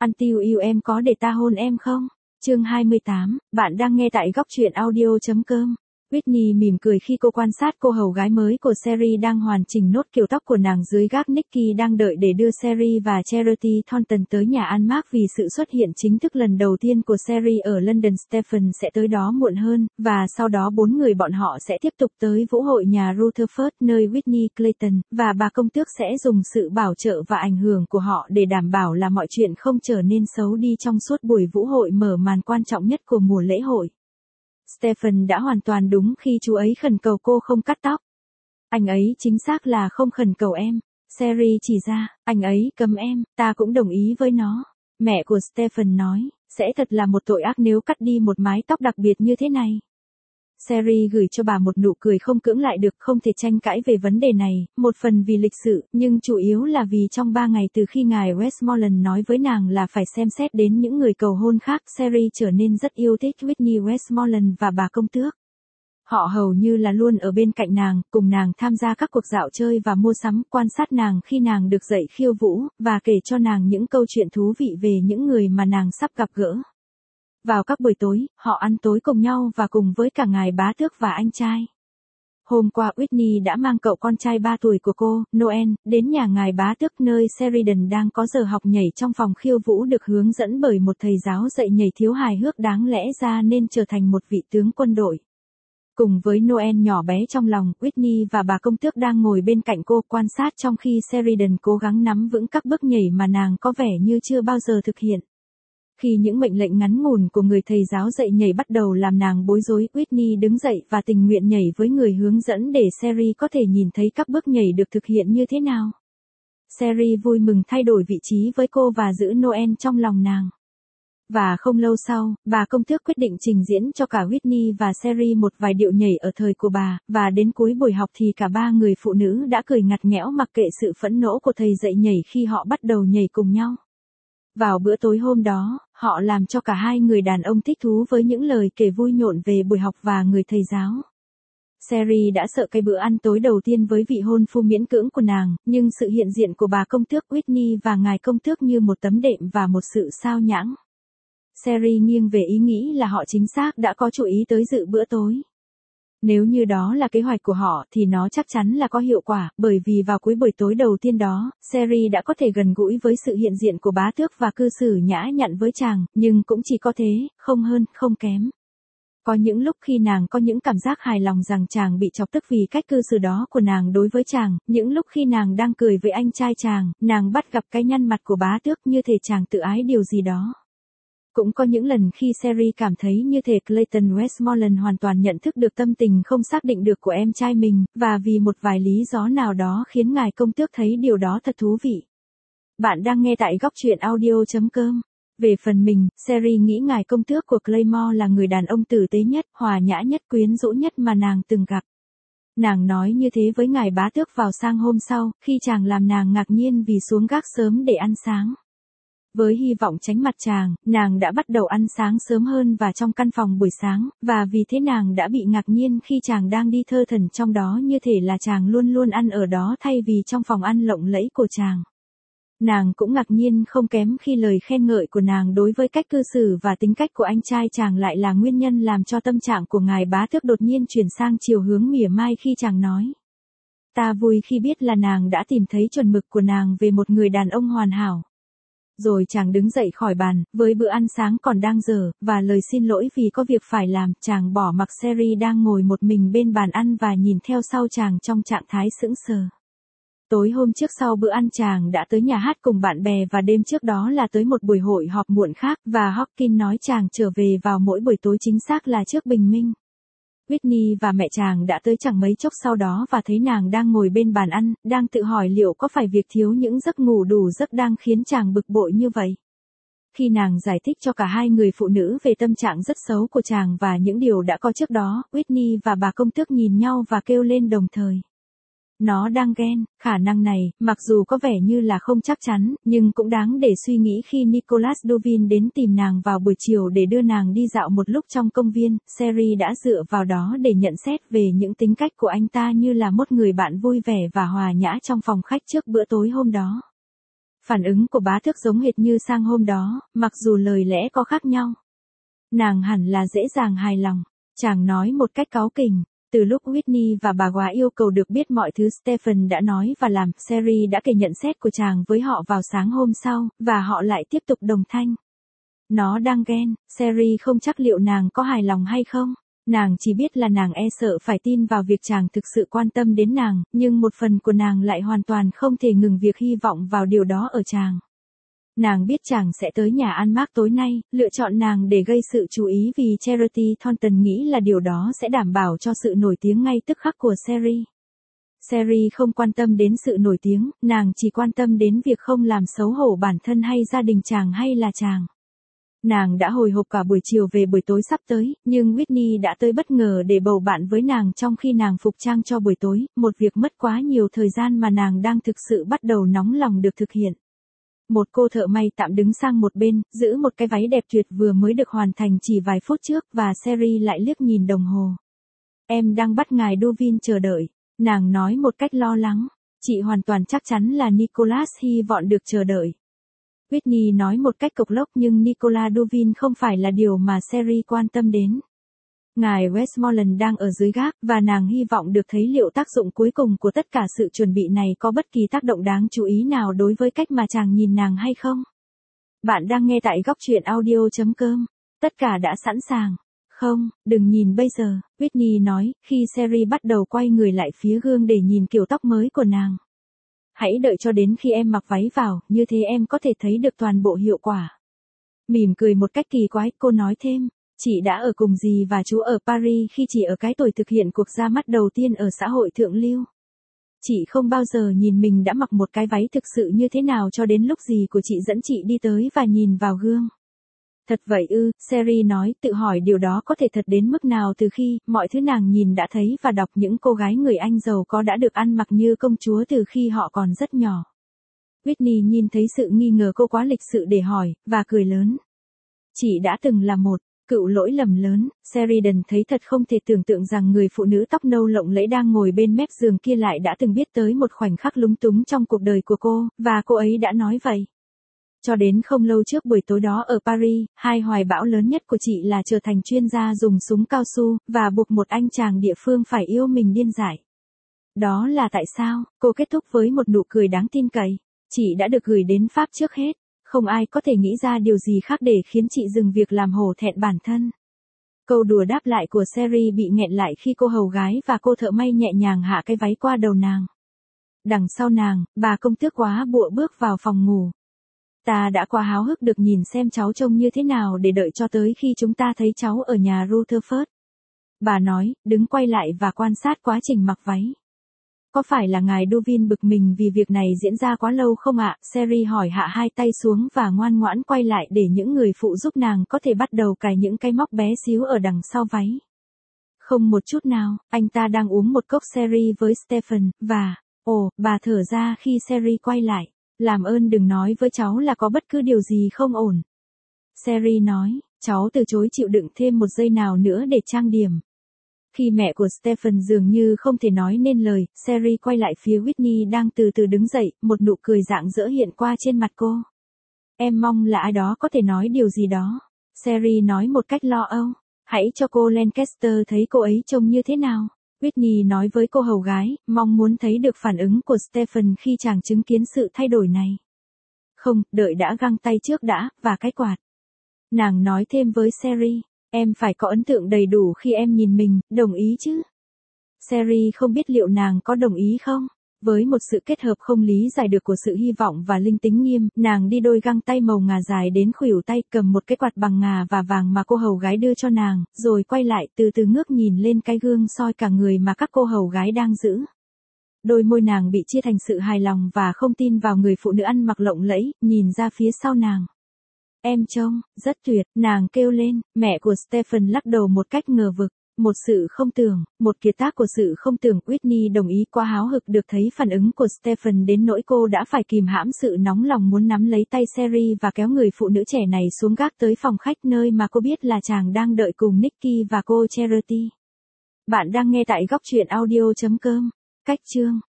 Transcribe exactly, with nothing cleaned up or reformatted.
Ăn tiêu yêu em có để ta hôn em không? Chương hai mươi tám, bạn đang nghe tại góc truyện audio.com. Whitney mỉm cười khi cô quan sát cô hầu gái mới của Sherry đang hoàn chỉnh nốt kiểu tóc của nàng dưới gác. Nicky đang đợi để đưa Sherry và Charity Thornton tới nhà ăn Mark vì sự xuất hiện chính thức lần đầu tiên của Sherry ở London. Stephen sẽ tới đó muộn hơn, và sau đó bốn người bọn họ sẽ tiếp tục tới vũ hội nhà Rutherford nơi Whitney Clayton và bà công tước sẽ dùng sự bảo trợ và ảnh hưởng của họ để đảm bảo là mọi chuyện không trở nên xấu đi trong suốt buổi vũ hội mở màn quan trọng nhất của mùa lễ hội. Stephen đã hoàn toàn đúng khi chú ấy khẩn cầu cô không cắt tóc. Anh ấy chính xác là không khẩn cầu em. Sherry chỉ ra, anh ấy cấm em, ta cũng đồng ý với nó. Mẹ của Stephen nói, sẽ thật là một tội ác nếu cắt đi một mái tóc đặc biệt như thế này. Sherry gửi cho bà một nụ cười không cưỡng lại được. Không thể tranh cãi về vấn đề này, một phần vì lịch sự, nhưng chủ yếu là vì trong ba ngày từ khi ngài Westmoreland nói với nàng là phải xem xét đến những người cầu hôn khác, Sherry trở nên rất yêu thích Whitney Westmoreland và bà công tước. Họ hầu như là luôn ở bên cạnh nàng, cùng nàng tham gia các cuộc dạo chơi và mua sắm, quan sát nàng khi nàng được dạy khiêu vũ, và kể cho nàng những câu chuyện thú vị về những người mà nàng sắp gặp gỡ. Vào các buổi tối, họ ăn tối cùng nhau và cùng với cả ngài bá tước và anh trai. Hôm qua Whitney đã mang cậu con trai ba tuổi của cô, Noel, đến nhà ngài bá tước nơi Sheridan đang có giờ học nhảy trong phòng khiêu vũ được hướng dẫn bởi một thầy giáo dạy nhảy thiếu hài hước đáng lẽ ra nên trở thành một vị tướng quân đội. Cùng với Noel nhỏ bé trong lòng, Whitney và bà công tước đang ngồi bên cạnh cô quan sát trong khi Sheridan cố gắng nắm vững các bước nhảy mà nàng có vẻ như chưa bao giờ thực hiện. Khi những mệnh lệnh ngắn ngủn của người thầy giáo dạy nhảy bắt đầu làm nàng bối rối, Whitney đứng dậy và tình nguyện nhảy với người hướng dẫn để Sherry có thể nhìn thấy các bước nhảy được thực hiện như thế nào. Sherry vui mừng thay đổi vị trí với cô và giữ Noel trong lòng nàng. Và không lâu sau, bà công tước quyết định trình diễn cho cả Whitney và Sherry một vài điệu nhảy ở thời của bà, và đến cuối buổi học thì cả ba người phụ nữ đã cười ngặt nghẽo mặc kệ sự phẫn nộ của thầy dạy nhảy khi họ bắt đầu nhảy cùng nhau. Vào bữa tối hôm đó, họ làm cho cả hai người đàn ông thích thú với những lời kể vui nhộn về buổi học và người thầy giáo. Sherry đã sợ cái bữa ăn tối đầu tiên với vị hôn phu miễn cưỡng của nàng, nhưng sự hiện diện của bà công tước Whitney và ngài công tước như một tấm đệm và một sự sao nhãng. Sherry nghiêng về ý nghĩ là họ chính xác đã có chủ ý tới dự bữa tối. Nếu như đó là kế hoạch của họ thì nó chắc chắn là có hiệu quả, bởi vì vào cuối buổi tối đầu tiên đó, Sherry đã có thể gần gũi với sự hiện diện của bá tước và cư xử nhã nhặn với chàng, nhưng cũng chỉ có thế, không hơn, không kém. Có những lúc khi nàng có những cảm giác hài lòng rằng chàng bị chọc tức vì cách cư xử đó của nàng đối với chàng, những lúc khi nàng đang cười với anh trai chàng, nàng bắt gặp cái nhăn mặt của bá tước như thể chàng tự ái điều gì đó. Cũng có những lần khi Sherry cảm thấy như thể Clayton Westmoreland hoàn toàn nhận thức được tâm tình không xác định được của em trai mình, và vì một vài lý do nào đó khiến ngài công tước thấy điều đó thật thú vị. Bạn đang nghe tại góc truyện audio.com. Về phần mình, Sherry nghĩ ngài công tước của Claymore là người đàn ông tử tế nhất, hòa nhã nhất, quyến rũ nhất mà nàng từng gặp. Nàng nói như thế với ngài bá tước vào sang hôm sau, khi chàng làm nàng ngạc nhiên vì xuống gác sớm để ăn sáng. Với hy vọng tránh mặt chàng, nàng đã bắt đầu ăn sáng sớm hơn và trong căn phòng buổi sáng, và vì thế nàng đã bị ngạc nhiên khi chàng đang đi thơ thẩn trong đó như thể là chàng luôn luôn ăn ở đó thay vì trong phòng ăn lộng lẫy của chàng. Nàng cũng ngạc nhiên không kém khi lời khen ngợi của nàng đối với cách cư xử và tính cách của anh trai chàng lại là nguyên nhân làm cho tâm trạng của ngài bá tước đột nhiên chuyển sang chiều hướng mỉa mai khi chàng nói. Ta vui khi biết là nàng đã tìm thấy chuẩn mực của nàng về một người đàn ông hoàn hảo. Rồi chàng đứng dậy khỏi bàn, với bữa ăn sáng còn đang dở, và lời xin lỗi vì có việc phải làm, chàng bỏ mặc Sherry đang ngồi một mình bên bàn ăn và nhìn theo sau chàng trong trạng thái sững sờ. Tối hôm trước sau bữa ăn chàng đã tới nhà hát cùng bạn bè và đêm trước đó là tới một buổi hội họp muộn khác, và Hawkins nói chàng trở về vào mỗi buổi tối chính xác là trước bình minh. Whitney và mẹ chàng đã tới chẳng mấy chốc sau đó và thấy nàng đang ngồi bên bàn ăn, đang tự hỏi liệu có phải việc thiếu những giấc ngủ đủ giấc đang khiến chàng bực bội như vậy. Khi nàng giải thích cho cả hai người phụ nữ về tâm trạng rất xấu của chàng và những điều đã có trước đó, Whitney và bà công tước nhìn nhau và kêu lên đồng thời. Nó đang ghen. Khả năng này, mặc dù có vẻ như là không chắc chắn, nhưng cũng đáng để suy nghĩ khi Nicholas Dovin đến tìm nàng vào buổi chiều để đưa nàng đi dạo một lúc trong công viên. Sherry đã dựa vào đó để nhận xét về những tính cách của anh ta như là một người bạn vui vẻ và hòa nhã trong phòng khách trước bữa tối hôm đó. Phản ứng của bá tước giống hệt như sang hôm đó, mặc dù lời lẽ có khác nhau. Nàng hẳn là dễ dàng hài lòng. Chàng nói một cách cáu kỉnh. Từ lúc Whitney và bà Góa yêu cầu được biết mọi thứ Stephen đã nói và làm, Sherry đã kể nhận xét của chàng với họ vào sáng hôm sau, và họ lại tiếp tục đồng thanh. Nó đang ghen, Sherry không chắc liệu nàng có hài lòng hay không. Nàng chỉ biết là nàng e sợ phải tin vào việc chàng thực sự quan tâm đến nàng, nhưng một phần của nàng lại hoàn toàn không thể ngừng việc hy vọng vào điều đó ở chàng. Nàng biết chàng sẽ tới nhà ăn Mark tối nay, lựa chọn nàng để gây sự chú ý vì Charity Thornton nghĩ là điều đó sẽ đảm bảo cho sự nổi tiếng ngay tức khắc của Sherry. Sherry không quan tâm đến sự nổi tiếng, nàng chỉ quan tâm đến việc không làm xấu hổ bản thân hay gia đình chàng hay là chàng. Nàng đã hồi hộp cả buổi chiều về buổi tối sắp tới, nhưng Whitney đã tới bất ngờ để bầu bạn với nàng trong khi nàng phục trang cho buổi tối, một việc mất quá nhiều thời gian mà nàng đang thực sự bắt đầu nóng lòng được thực hiện. Một cô thợ may tạm đứng sang một bên, giữ một cái váy đẹp tuyệt vừa mới được hoàn thành chỉ vài phút trước, và Sherry lại liếc nhìn đồng hồ. Em đang bắt ngài Duvin chờ đợi, nàng nói một cách lo lắng. Chị hoàn toàn chắc chắn là Nicholas hy vọng được chờ đợi. Whitney nói một cách cộc lốc, nhưng Nicholas Duvin không phải là điều mà Sherry quan tâm đến. Ngài Westmoreland đang ở dưới gác, và nàng hy vọng được thấy liệu tác dụng cuối cùng của tất cả sự chuẩn bị này có bất kỳ tác động đáng chú ý nào đối với cách mà chàng nhìn nàng hay không. Bạn đang nghe tại góc truyện audio chấm com. Tất cả đã sẵn sàng. Không, đừng nhìn bây giờ, Whitney nói, khi Sherry bắt đầu quay người lại phía gương để nhìn kiểu tóc mới của nàng. Hãy đợi cho đến khi em mặc váy vào, như thế em có thể thấy được toàn bộ hiệu quả. Mỉm cười một cách kỳ quái, cô nói thêm. Chị đã ở cùng dì và chú ở Paris khi chị ở cái tuổi thực hiện cuộc ra mắt đầu tiên ở xã hội thượng lưu. Chị không bao giờ nhìn mình đã mặc một cái váy thực sự như thế nào cho đến lúc dì của chị dẫn chị đi tới và nhìn vào gương. Thật vậy ư, Sherry nói, tự hỏi điều đó có thể thật đến mức nào từ khi mọi thứ nàng nhìn đã thấy và đọc những cô gái người Anh giàu có đã được ăn mặc như công chúa từ khi họ còn rất nhỏ. Whitney nhìn thấy sự nghi ngờ cô quá lịch sự để hỏi, và cười lớn. Chị đã từng là một cựu lỗi lầm lớn. Sheridan thấy thật không thể tưởng tượng rằng người phụ nữ tóc nâu lộng lẫy đang ngồi bên mép giường kia lại đã từng biết tới một khoảnh khắc lúng túng trong cuộc đời của cô, và cô ấy đã nói vậy. Cho đến không lâu trước buổi tối đó ở Paris, hai hoài bão lớn nhất của chị là trở thành chuyên gia dùng súng cao su, và buộc một anh chàng địa phương phải yêu mình điên dại. Đó là tại sao, cô kết thúc với một nụ cười đáng tin cậy. Chị đã được gửi đến Pháp trước hết. Không ai có thể nghĩ ra điều gì khác để khiến chị dừng việc làm hổ thẹn bản thân. Câu đùa đáp lại của Sherry bị nghẹn lại khi cô hầu gái và cô thợ may nhẹ nhàng hạ cái váy qua đầu nàng. Đằng sau nàng, bà công tước quá bụa bước vào phòng ngủ. Ta đã quá háo hức được nhìn xem cháu trông như thế nào để đợi cho tới khi chúng ta thấy cháu ở nhà Rutherford. Bà nói, đứng quay lại và quan sát quá trình mặc váy. Có phải là ngài Duvin bực mình vì việc này diễn ra quá lâu không ạ? Sherry hỏi, hạ hai tay xuống và ngoan ngoãn quay lại để những người phụ giúp nàng có thể bắt đầu cài những cái móc bé xíu ở đằng sau váy. Không một chút nào, anh ta đang uống một cốc sherry với Stephen, và, ồ, bà thở ra khi Sherry quay lại. Làm ơn đừng nói với cháu là có bất cứ điều gì không ổn. Sherry nói, cháu từ chối chịu đựng thêm một giây nào nữa để trang điểm. Khi mẹ của Stephen dường như không thể nói nên lời, Sherry quay lại phía Whitney đang từ từ đứng dậy, một nụ cười rạng rỡ hiện qua trên mặt cô. Em mong là ai đó có thể nói điều gì đó. Sherry nói một cách lo âu. Hãy cho cô Lancaster thấy cô ấy trông như thế nào. Whitney nói với cô hầu gái, mong muốn thấy được phản ứng của Stephen khi chàng chứng kiến sự thay đổi này. Không, đợi đã, găng tay trước đã, và cái quạt. Nàng nói thêm với Sherry. Em phải có ấn tượng đầy đủ khi em nhìn mình, đồng ý chứ? Sherry không biết liệu nàng có đồng ý không? Với một sự kết hợp không lý giải được của sự hy vọng và linh tính nghiêm, nàng đi đôi găng tay màu ngà dài đến khuỷu tay, cầm một cái quạt bằng ngà và vàng mà cô hầu gái đưa cho nàng, rồi quay lại từ từ ngước nhìn lên cái gương soi cả người mà các cô hầu gái đang giữ. Đôi môi nàng bị chia thành sự hài lòng và không tin vào người phụ nữ ăn mặc lộng lẫy, nhìn ra phía sau nàng. Em trông, rất tuyệt, nàng kêu lên. Mẹ của Stephen lắc đầu một cách ngờ vực. Một sự không tưởng, một kiệt tác của sự không tưởng. Whitney đồng ý, quá háo hức được thấy phản ứng của Stephen đến nỗi cô đã phải kìm hãm sự nóng lòng muốn nắm lấy tay Sherry và kéo người phụ nữ trẻ này xuống gác tới phòng khách nơi mà cô biết là chàng đang đợi cùng Nicky và cô Charity. Bạn đang nghe tại góc truyện audio chấm com. Cách chương